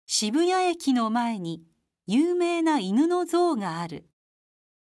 渋谷駅の前に有名な犬の像がある。